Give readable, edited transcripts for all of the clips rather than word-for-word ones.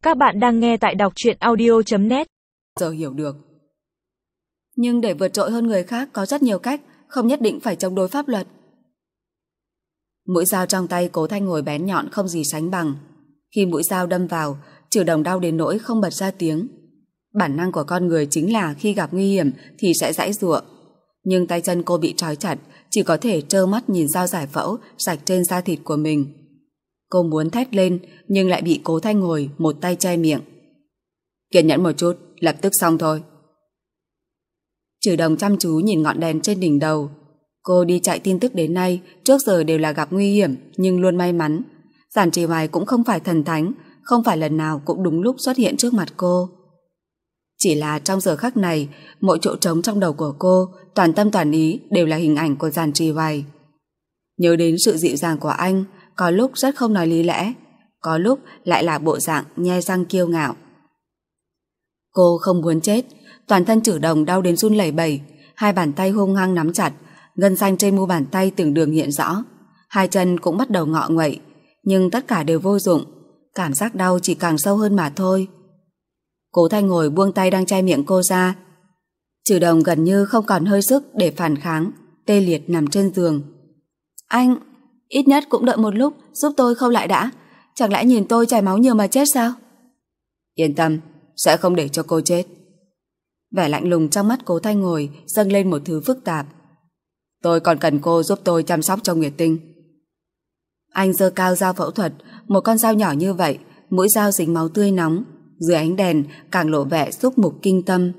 Các bạn đang nghe tại đọc truyện audio.net. Giờ hiểu được. Nhưng để vượt trội hơn người khác có rất nhiều cách, không nhất định phải chống đối pháp luật. Mũi dao trong tay Cố Thanh Ngồi bén nhọn không gì sánh bằng. Khi mũi dao đâm vào, Trừ Đồng đau đến nỗi không bật ra tiếng. Bản năng của con người chính là khi gặp nguy hiểm thì sẽ giãy giụa. Nhưng tay chân cô bị trói chặt, chỉ có thể trơ mắt nhìn dao giải phẫu rạch trên da thịt của mình. Cô muốn thét lên nhưng lại bị Cố Thanh Ngồi một tay che miệng. Kiên nhẫn một chút, lập tức xong thôi. Trừ Đồng chăm chú nhìn ngọn đèn trên đỉnh đầu. Cô đi chạy tin tức đến nay, trước giờ đều là gặp nguy hiểm nhưng luôn may mắn. Giản Trì Hoài cũng không phải thần thánh, không phải lần nào cũng đúng lúc xuất hiện trước mặt cô. Chỉ là trong giờ khắc này, mỗi chỗ trống trong đầu của cô, toàn tâm toàn ý đều là hình ảnh của Giản Trì Hoài. Nhớ đến sự dịu dàng của anh, có lúc rất không nói lý lẽ, có lúc lại là bộ dạng nhe răng kiêu ngạo. Cô không muốn chết, toàn thân Trừ Đồng đau đến run lẩy bẩy, hai bàn tay hung hăng nắm chặt, gân xanh trên mu bàn tay từng đường hiện rõ, hai chân cũng bắt đầu ngọ nguậy, nhưng tất cả đều vô dụng, cảm giác đau chỉ càng sâu hơn mà thôi. Cố Thanh Ngồi buông tay đang che miệng cô ra. Trừ Đồng gần như không còn hơi sức để phản kháng, tê liệt nằm trên giường. Anh, ít nhất cũng đợi một lúc, giúp tôi khâu lại đã, chẳng lẽ nhìn tôi chảy máu nhiều mà chết sao? Yên tâm, sẽ không để cho cô chết. Vẻ lạnh lùng trong mắt Cố Thanh Ngồi dâng lên một thứ phức tạp. Tôi còn cần cô giúp tôi chăm sóc cho Nguyệt Tinh. Anh giơ cao dao phẫu thuật, một con dao nhỏ như vậy, mũi dao dính máu tươi nóng, dưới ánh đèn càng lộ vẻ xúc mục kinh tâm.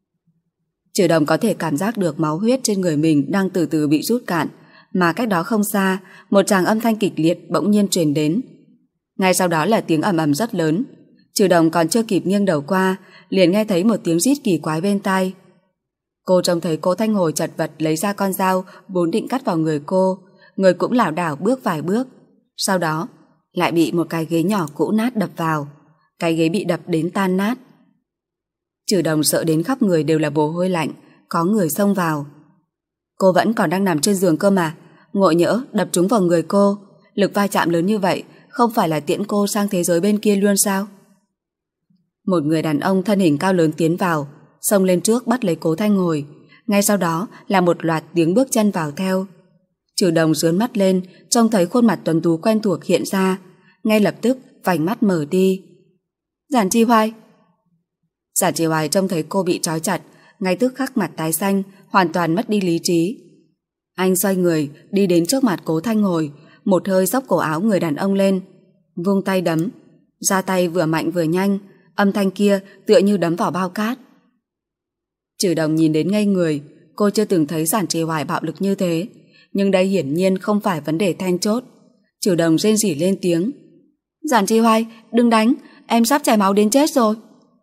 Trừ Đồng có thể cảm giác được máu huyết trên người mình đang từ từ bị rút cạn, mà cách đó không xa, một tràng âm thanh kịch liệt bỗng nhiên truyền đến. Ngay sau đó là tiếng ầm ầm rất lớn. Trừ Đồng còn chưa kịp nghiêng đầu qua, liền nghe thấy một tiếng rít kỳ quái bên tai. Cô trông thấy Cố Thanh Ngồi chật vật lấy ra con dao vốn định cắt vào người cô, người cũng lảo đảo bước vài bước, sau đó lại bị một cái ghế nhỏ cũ nát đập vào. Cái ghế bị đập đến tan nát. Trừ Đồng sợ đến khắp người đều là mồ hôi lạnh, có người xông vào. Cô vẫn còn đang nằm trên giường cơ mà, ngộ nhỡ đập trúng vào người cô, lực va chạm lớn như vậy không phải là tiễn cô sang thế giới bên kia luôn sao? Một người đàn ông thân hình cao lớn tiến vào, xông lên trước bắt lấy Cố Thanh Ngồi, ngay sau đó là một loạt tiếng bước chân vào theo. Trừ Đồng rướn mắt lên, trông thấy khuôn mặt tuấn tú quen thuộc hiện ra, ngay lập tức vành mắt mở đi. Giản Trì Hoài. Giản Trì Hoài trông thấy cô bị trói chặt, ngay tức khắc mặt tái xanh, hoàn toàn mất đi lý trí. Anh xoay người đi đến trước mặt Cố Thanh Ngồi, một hơi xốc cổ áo người đàn ông lên, vung tay đấm, ra tay vừa mạnh vừa nhanh, âm thanh kia tựa như đấm vào bao cát. Trừ Đồng nhìn đến ngây người, cô chưa từng thấy Giản Trì Hoài bạo lực như thế, nhưng đây hiển nhiên không phải vấn đề then chốt. Trừ Đồng rên rỉ lên tiếng. Giản Trì Hoài, đừng đánh, em sắp chảy máu đến chết rồi.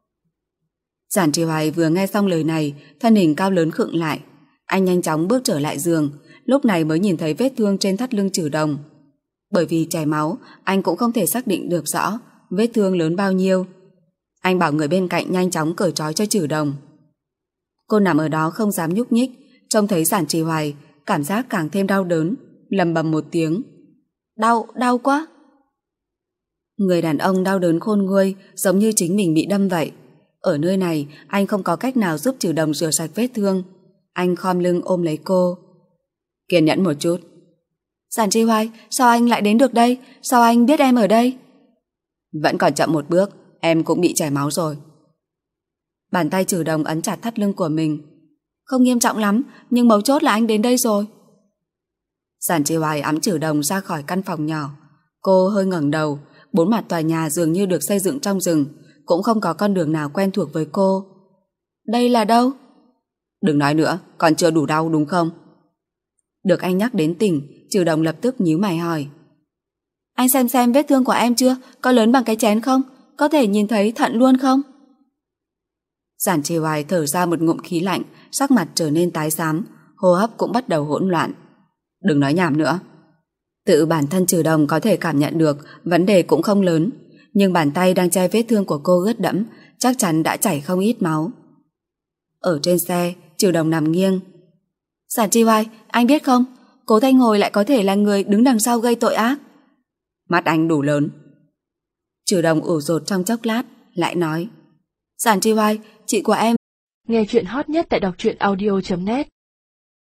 Giản Trì Hoài vừa nghe xong lời này, thân hình cao lớn khựng lại. Anh nhanh chóng bước trở lại giường, lúc này mới nhìn thấy vết thương trên thắt lưng Trừ Đồng. Bởi vì chảy máu, anh cũng không thể xác định được rõ vết thương lớn bao nhiêu. Anh bảo người bên cạnh nhanh chóng cởi trói cho Trừ Đồng. Cô nằm ở đó không dám nhúc nhích, trông thấy Giản Trì Hoài, cảm giác càng thêm đau đớn, lầm bầm một tiếng. Đau quá. Người đàn ông đau đớn khôn nguôi, giống như chính mình bị đâm vậy. Ở nơi này, anh không có cách nào giúp Trừ Đồng rửa sạch vết thương. Anh khom lưng ôm lấy cô. Kiên nhẫn một chút. Giản Trì Hoài, sao anh lại đến được đây? Sao anh biết em ở đây? Vẫn còn chậm một bước, em cũng bị chảy máu rồi. Bàn tay Trừ Đồng ấn chặt thắt lưng của mình. Không nghiêm trọng lắm, nhưng mấu chốt là anh đến đây rồi. Giản Trì Hoài ẵm Trừ Đồng ra khỏi căn phòng nhỏ. Cô hơi ngẩng đầu, bốn mặt tòa nhà dường như được xây dựng trong rừng, cũng không có con đường nào quen thuộc với cô. Đây là đâu? Đừng nói nữa, còn chưa đủ đau đúng không? Được anh nhắc đến tỉnh, Trừ Đồng lập tức nhíu mày hỏi. Anh xem vết thương của em chưa? Có lớn bằng cái chén không? Có thể nhìn thấy thận luôn không? Giản Trì Hoài thở ra một ngụm khí lạnh, sắc mặt trở nên tái xám, hô hấp cũng bắt đầu hỗn loạn. Đừng nói nhảm nữa. Tự bản thân Trừ Đồng có thể cảm nhận được vấn đề cũng không lớn, nhưng bàn tay đang che vết thương của cô ướt đẫm, chắc chắn đã chảy không ít máu. Ở trên xe, Trừ Đồng nằm nghiêng. Giản Trì Hoài, anh biết không, Cố Thanh Ngồi lại có thể là người đứng đằng sau gây tội ác. Mắt anh đủ lớn. Trừ Đồng ủ rột trong chốc lát, lại nói: Giản Tri Hoài, chị của em. Nghe chuyện hot nhất tại đọc truyện audio.net